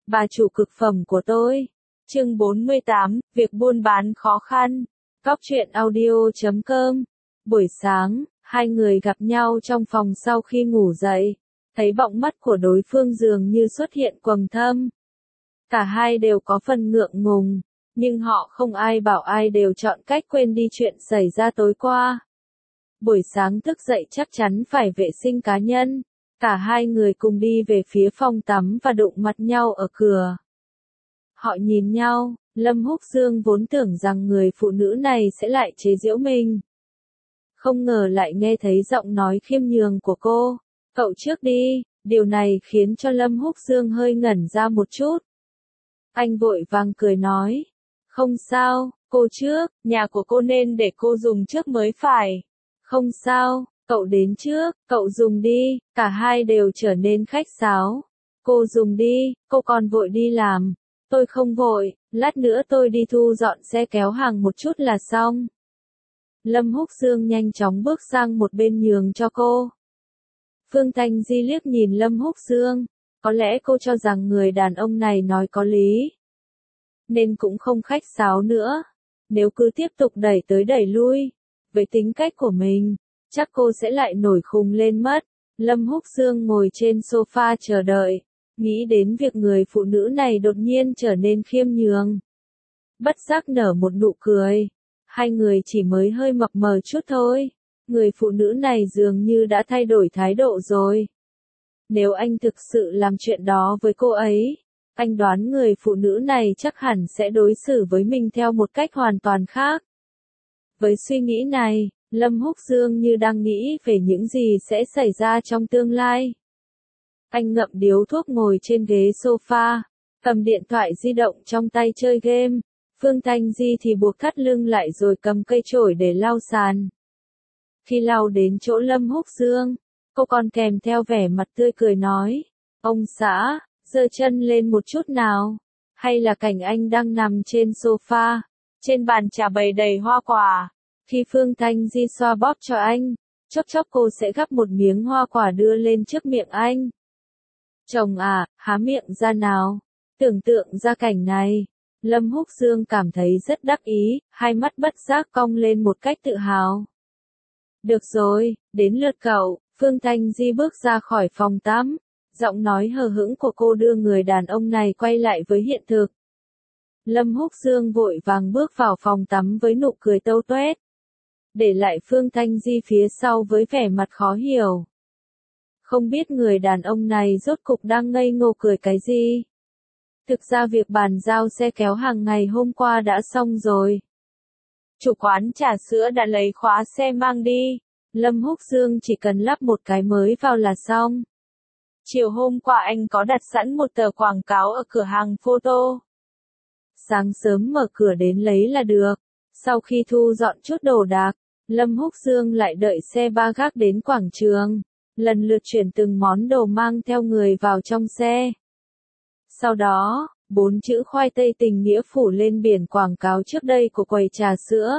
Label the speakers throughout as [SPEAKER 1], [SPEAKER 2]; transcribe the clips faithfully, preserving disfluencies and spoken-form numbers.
[SPEAKER 1] bà chủ cực phẩm của tôi. Chương bốn mươi tám, việc buôn bán khó khăn. Cóc truyện audio chấm com. Buổi sáng, hai người gặp nhau trong phòng sau khi ngủ dậy, thấy bọng mắt của đối phương dường như xuất hiện quầng thâm. Cả hai đều có phần ngượng ngùng, nhưng họ không ai bảo ai, đều chọn cách quên đi chuyện xảy ra tối qua. Buổi sáng thức dậy chắc chắn phải vệ sinh cá nhân, cả hai người cùng đi về phía phòng tắm và đụng mặt nhau ở cửa. Họ nhìn nhau, Lâm Húc Dương vốn tưởng rằng người phụ nữ này sẽ lại chế giễu mình. Không ngờ lại nghe thấy giọng nói khiêm nhường của cô. Cậu trước đi, điều này khiến cho Lâm Húc Dương hơi ngẩn ra một chút. Anh vội vàng cười nói, không sao, cô trước, nhà của cô nên để cô dùng trước mới phải. Không sao, cậu đến trước, cậu dùng đi, cả hai đều trở nên khách sáo. Cô dùng đi, cô còn vội đi làm. Tôi không vội, lát nữa tôi đi thu dọn xe kéo hàng một chút là xong. Lâm Húc Dương nhanh chóng bước sang một bên nhường cho cô. Phương Thanh Di liếc nhìn Lâm Húc Dương, có lẽ cô cho rằng người đàn ông này nói có lý, nên cũng không khách sáo nữa. Nếu cứ tiếp tục đẩy tới đẩy lui, với tính cách của mình, chắc cô sẽ lại nổi khùng lên mất. Lâm Húc Dương ngồi trên sofa chờ đợi, nghĩ đến việc người phụ nữ này đột nhiên trở nên khiêm nhường. Bất giác nở một nụ cười, hai người chỉ mới hơi mập mờ chút thôi, người phụ nữ này dường như đã thay đổi thái độ rồi. Nếu anh thực sự làm chuyện đó với cô ấy, anh đoán người phụ nữ này chắc hẳn sẽ đối xử với mình theo một cách hoàn toàn khác. Với suy nghĩ này, Lâm Húc Dương như đang nghĩ về những gì sẽ xảy ra trong tương lai. Anh ngậm điếu thuốc ngồi trên ghế sofa, cầm điện thoại di động trong tay chơi game. Phương Thanh Di thì buộc thắt lưng lại rồi cầm cây chổi để lau sàn. Khi lau đến chỗ Lâm Húc Dương, cô còn kèm theo vẻ mặt tươi cười nói, ông xã, giơ chân lên một chút nào. Hay là cảnh anh đang nằm trên sofa, trên bàn trà bày đầy hoa quả. Khi Phương Thanh Di xoa bóp cho anh, chốc chốc cô sẽ gắp một miếng hoa quả đưa lên trước miệng anh. Chồng à, há miệng ra nào. Tưởng tượng ra cảnh này, Lâm Húc Dương cảm thấy rất đắc ý, hai mắt bất giác cong lên một cách tự hào. Được rồi, đến lượt cậu. Phương Thanh Di bước ra khỏi phòng tắm, giọng nói hờ hững của cô đưa người đàn ông này quay lại với hiện thực. Lâm Húc Dương vội vàng bước vào phòng tắm với nụ cười tâu tuét, để lại Phương Thanh Di phía sau với vẻ mặt khó hiểu. Không biết người đàn ông này rốt cục đang ngây ngô cười cái gì. Thực ra việc bàn giao xe kéo hàng ngày hôm qua đã xong rồi. Chủ quán trà sữa đã lấy khóa xe mang đi. Lâm Húc Dương chỉ cần lắp một cái mới vào là xong. Chiều hôm qua anh có đặt sẵn một tờ quảng cáo ở cửa hàng photo. Sáng sớm mở cửa đến lấy là được. Sau khi thu dọn chút đồ đạc, Lâm Húc Dương lại đợi xe ba gác đến quảng trường, lần lượt chuyển từng món đồ mang theo người vào trong xe. Sau đó, bốn chữ khoai tây tình nghĩa phủ lên biển quảng cáo trước đây của quầy trà sữa.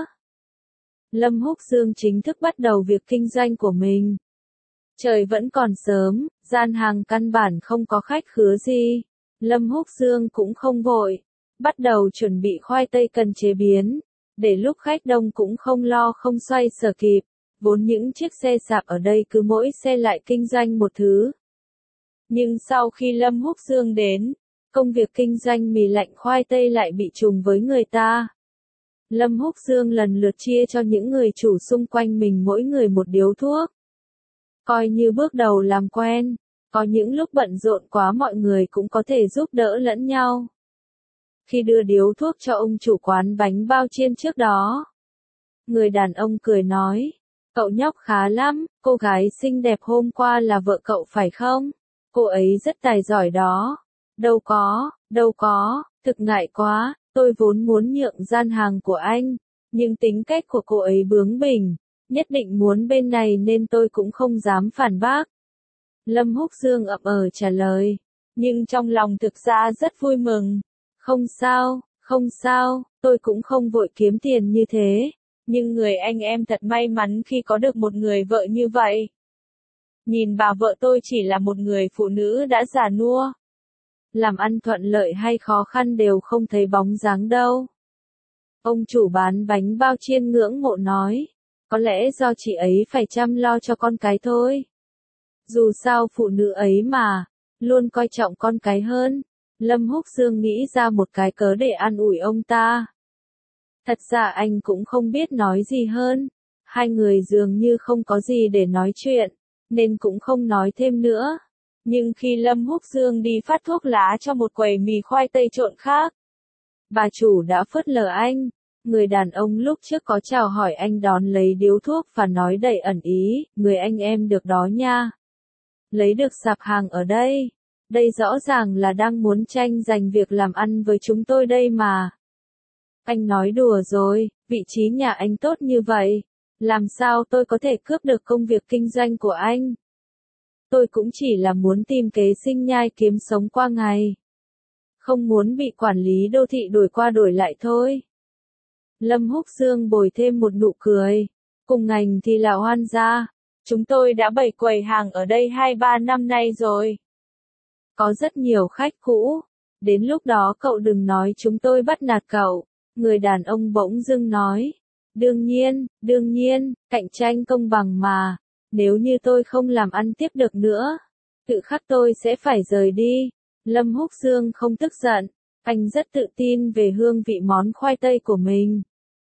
[SPEAKER 1] Lâm Húc Dương chính thức bắt đầu việc kinh doanh của mình. Trời vẫn còn sớm, gian hàng căn bản không có khách khứa gì. Lâm Húc Dương cũng không vội, bắt đầu chuẩn bị khoai tây cần chế biến, để lúc khách đông cũng không lo không xoay sở kịp. Vốn những chiếc xe sạp ở đây cứ mỗi xe lại kinh doanh một thứ. Nhưng sau khi Lâm Húc Dương đến, công việc kinh doanh mì lạnh khoai tây lại bị trùng với người ta. Lâm Húc Dương lần lượt chia cho những người chủ xung quanh mình mỗi người một điếu thuốc. Coi như bước đầu làm quen, có những lúc bận rộn quá mọi người cũng có thể giúp đỡ lẫn nhau. Khi đưa điếu thuốc cho ông chủ quán bánh bao chiên trước đó, người đàn ông cười nói, cậu nhóc khá lắm, cô gái xinh đẹp hôm qua là vợ cậu phải không? Cô ấy rất tài giỏi đó. Đâu có, đâu có, thực ngại quá, tôi vốn muốn nhượng gian hàng của anh, nhưng tính cách của cô ấy bướng bỉnh, nhất định muốn bên này nên tôi cũng không dám phản bác. Lâm Húc Dương ậm ờ trả lời, nhưng trong lòng thực ra rất vui mừng. Không sao, không sao, tôi cũng không vội kiếm tiền như thế, nhưng người anh em thật may mắn khi có được một người vợ như vậy. Nhìn bà vợ tôi chỉ là một người phụ nữ đã già nua. Làm ăn thuận lợi hay khó khăn đều không thấy bóng dáng đâu. Ông chủ bán bánh bao chiên ngưỡng mộ nói. Có lẽ do chị ấy phải chăm lo cho con cái thôi. Dù sao phụ nữ ấy mà, luôn coi trọng con cái hơn. Lâm Húc Dương nghĩ ra một cái cớ để an ủi ông ta. Thật ra anh cũng không biết nói gì hơn. Hai người dường như không có gì để nói chuyện, nên cũng không nói thêm nữa. Nhưng khi Lâm Húc Dương đi phát thuốc lá cho một quầy mì khoai tây trộn khác, bà chủ đã phớt lờ anh. Người đàn ông lúc trước có chào hỏi anh đón lấy điếu thuốc và nói đầy ẩn ý, người anh em được đó nha. Lấy được sạp hàng ở đây. Đây rõ ràng là đang muốn tranh giành việc làm ăn với chúng tôi đây mà. Anh nói đùa rồi, vị trí nhà anh tốt như vậy. Làm sao tôi có thể cướp được công việc kinh doanh của anh? Tôi cũng chỉ là muốn tìm kế sinh nhai kiếm sống qua ngày. Không muốn bị quản lý đô thị đổi qua đổi lại thôi. Lâm Húc Dương bồi thêm một nụ cười. Cùng ngành thì là Hoan gia. Chúng tôi đã bày quầy hàng ở đây hai ba năm nay rồi. Có rất nhiều khách cũ. Đến lúc đó cậu đừng nói chúng tôi bắt nạt cậu. Người đàn ông bỗng dưng nói. Đương nhiên, đương nhiên, cạnh tranh công bằng mà. Nếu như tôi không làm ăn tiếp được nữa, tự khắc tôi sẽ phải rời đi. Lâm Húc Dương không tức giận. Anh rất tự tin về hương vị món khoai tây của mình.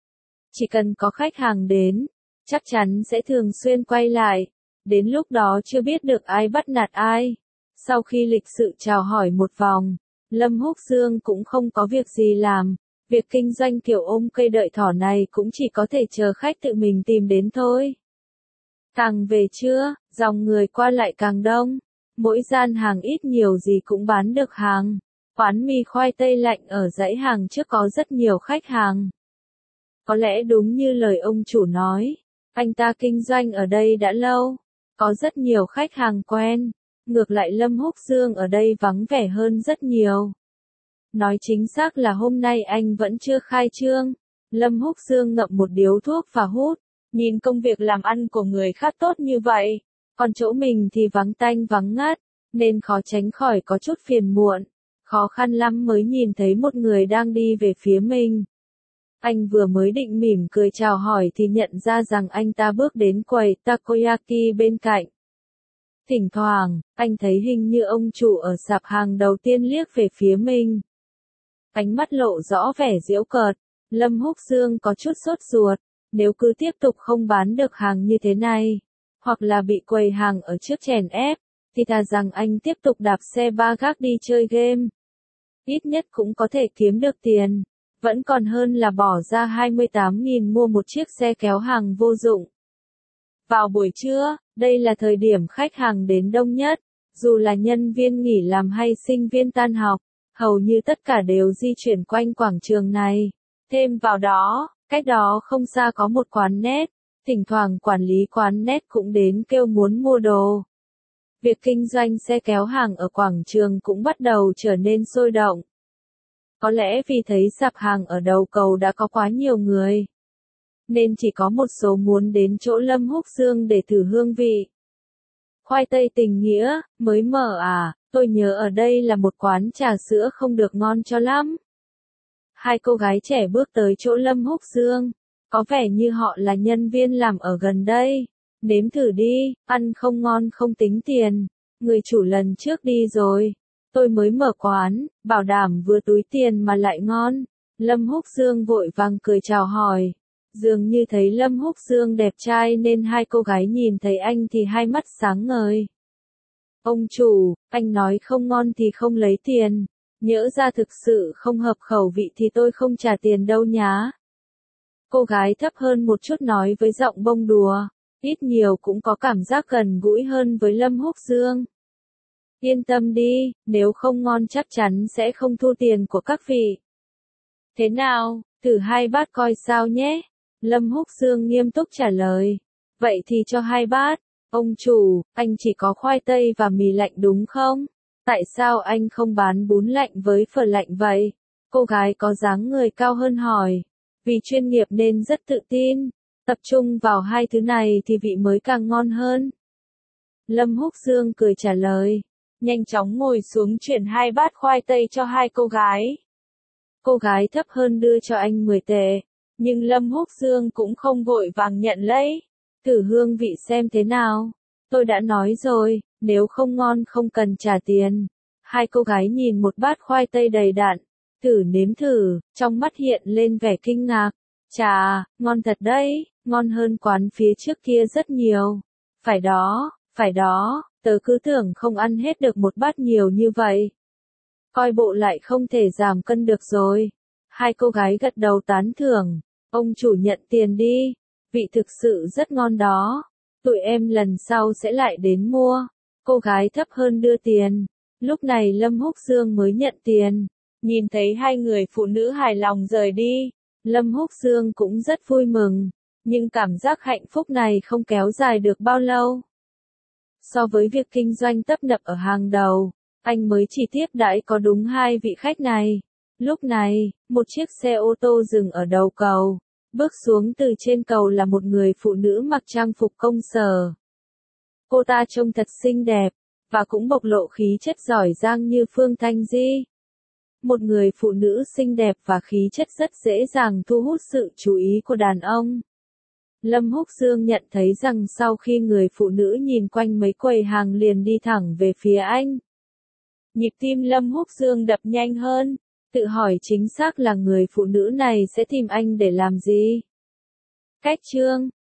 [SPEAKER 1] Chỉ cần có khách hàng đến, chắc chắn sẽ thường xuyên quay lại. Đến lúc đó chưa biết được ai bắt nạt ai. Sau khi lịch sự chào hỏi một vòng, Lâm Húc Dương cũng không có việc gì làm. Việc kinh doanh kiểu ôm cây đợi thỏ này cũng chỉ có thể chờ khách tự mình tìm đến thôi. Càng về trưa, dòng người qua lại càng đông. Mỗi gian hàng ít nhiều gì cũng bán được hàng. Quán mì khoai tây lạnh ở dãy hàng trước có rất nhiều khách hàng. Có lẽ đúng như lời ông chủ nói, anh ta kinh doanh ở đây đã lâu, có rất nhiều khách hàng quen. Ngược lại Lâm Húc Dương ở đây vắng vẻ hơn rất nhiều. Nói chính xác là hôm nay anh vẫn chưa khai trương. Lâm Húc Dương ngậm một điếu thuốc và hút. Nhìn công việc làm ăn của người khác tốt như vậy, còn chỗ mình thì vắng tanh vắng ngắt, nên khó tránh khỏi có chút phiền muộn. Khó khăn lắm mới nhìn thấy một người đang đi về phía mình. Anh vừa mới định mỉm cười chào hỏi thì nhận ra rằng anh ta bước đến quầy takoyaki bên cạnh. Thỉnh thoảng, anh thấy hình như ông chủ ở sạp hàng đầu tiên liếc về phía mình. Ánh mắt lộ rõ vẻ giễu cợt. Lâm Húc Dương có chút sốt ruột. Nếu cứ tiếp tục không bán được hàng như thế này, hoặc là bị quầy hàng ở trước chèn ép, thì thà rằng anh tiếp tục đạp xe ba gác đi chơi game. Ít nhất cũng có thể kiếm được tiền. Vẫn còn hơn là bỏ ra hai mươi tám nghìn mua một chiếc xe kéo hàng vô dụng. Vào buổi trưa, đây là thời điểm khách hàng đến đông nhất. Dù là nhân viên nghỉ làm hay sinh viên tan học, hầu như tất cả đều di chuyển quanh quảng trường này. Thêm vào đó, cách đó không xa có một quán net. Thỉnh thoảng quản lý quán net cũng đến kêu muốn mua đồ. Việc kinh doanh xe kéo hàng ở quảng trường cũng bắt đầu trở nên sôi động. Có lẽ vì thấy sạp hàng ở đầu cầu đã có quá nhiều người, nên chỉ có một số muốn đến chỗ Lâm Húc Dương để thử hương vị. Khoai tây tình nghĩa, mới mở à, tôi nhớ ở đây là một quán trà sữa không được ngon cho lắm. Hai cô gái trẻ bước tới chỗ Lâm Húc Dương, có vẻ như họ là nhân viên làm ở gần đây. Nếm thử đi, ăn không ngon không tính tiền. Người chủ lần trước đi rồi. Tôi mới mở quán, bảo đảm vừa túi tiền mà lại ngon. Lâm Húc Dương vội vàng cười chào hỏi. Dường như thấy Lâm Húc Dương đẹp trai nên hai cô gái nhìn thấy anh thì hai mắt sáng ngời. Ông chủ, anh nói không ngon thì không lấy tiền. Nhỡ ra thực sự không hợp khẩu vị thì tôi không trả tiền đâu nhá. Cô gái thấp hơn một chút nói với giọng bông đùa. Ít nhiều cũng có cảm giác gần gũi hơn với Lâm Húc Dương. Yên tâm đi, nếu không ngon chắc chắn sẽ không thu tiền của các vị. Thế nào, thử hai bát coi sao nhé. Lâm Húc Dương nghiêm túc trả lời. Vậy thì cho hai bát. Ông chủ, anh chỉ có khoai tây và mì lạnh đúng không? Tại sao anh không bán bún lạnh với phở lạnh vậy? Cô gái có dáng người cao hơn hỏi. Vì chuyên nghiệp nên rất tự tin. Tập trung vào hai thứ này thì vị mới càng ngon hơn. Lâm Húc Dương cười trả lời. nhanh chóng ngồi xuống chuyển hai bát khoai tây cho hai cô gái. Cô gái thấp hơn đưa cho anh mười tệ, nhưng Lâm Húc Dương cũng không vội vàng nhận lấy. Thử hương vị xem thế nào. Tôi đã nói rồi, nếu không ngon không cần trả tiền. Hai cô gái nhìn một bát khoai tây đầy đặn, thử nếm thử, trong mắt hiện lên vẻ kinh ngạc. Chà, ngon thật đấy, ngon hơn quán phía trước kia rất nhiều. Phải đó, phải đó, tớ cứ tưởng không ăn hết được một bát nhiều như vậy. Coi bộ lại không thể giảm cân được rồi. Hai cô gái gật đầu tán thưởng. Ông chủ nhận tiền đi. Vị thực sự rất ngon đó. Tụi em lần sau sẽ lại đến mua. Cô gái thấp hơn đưa tiền. Lúc này Lâm Húc Dương mới nhận tiền. Nhìn thấy hai người phụ nữ hài lòng rời đi, Lâm Húc Dương cũng rất vui mừng. Nhưng cảm giác hạnh phúc này không kéo dài được bao lâu. So với việc kinh doanh tấp nập ở hàng đầu, anh mới chỉ tiếp đãi có đúng hai vị khách này. Lúc này, một chiếc xe ô tô dừng ở đầu cầu. Bước xuống từ trên cầu là một người phụ nữ mặc trang phục công sở. Cô ta trông thật xinh đẹp, và cũng bộc lộ khí chất giỏi giang như Phương Thanh Di. Một người phụ nữ xinh đẹp và khí chất rất dễ dàng thu hút sự chú ý của đàn ông. Lâm Húc Dương nhận thấy rằng sau khi người phụ nữ nhìn quanh mấy quầy hàng liền đi thẳng về phía anh. Nhịp tim Lâm Húc Dương đập nhanh hơn, tự hỏi chính xác là người phụ nữ này sẽ tìm anh để làm gì. Cách chương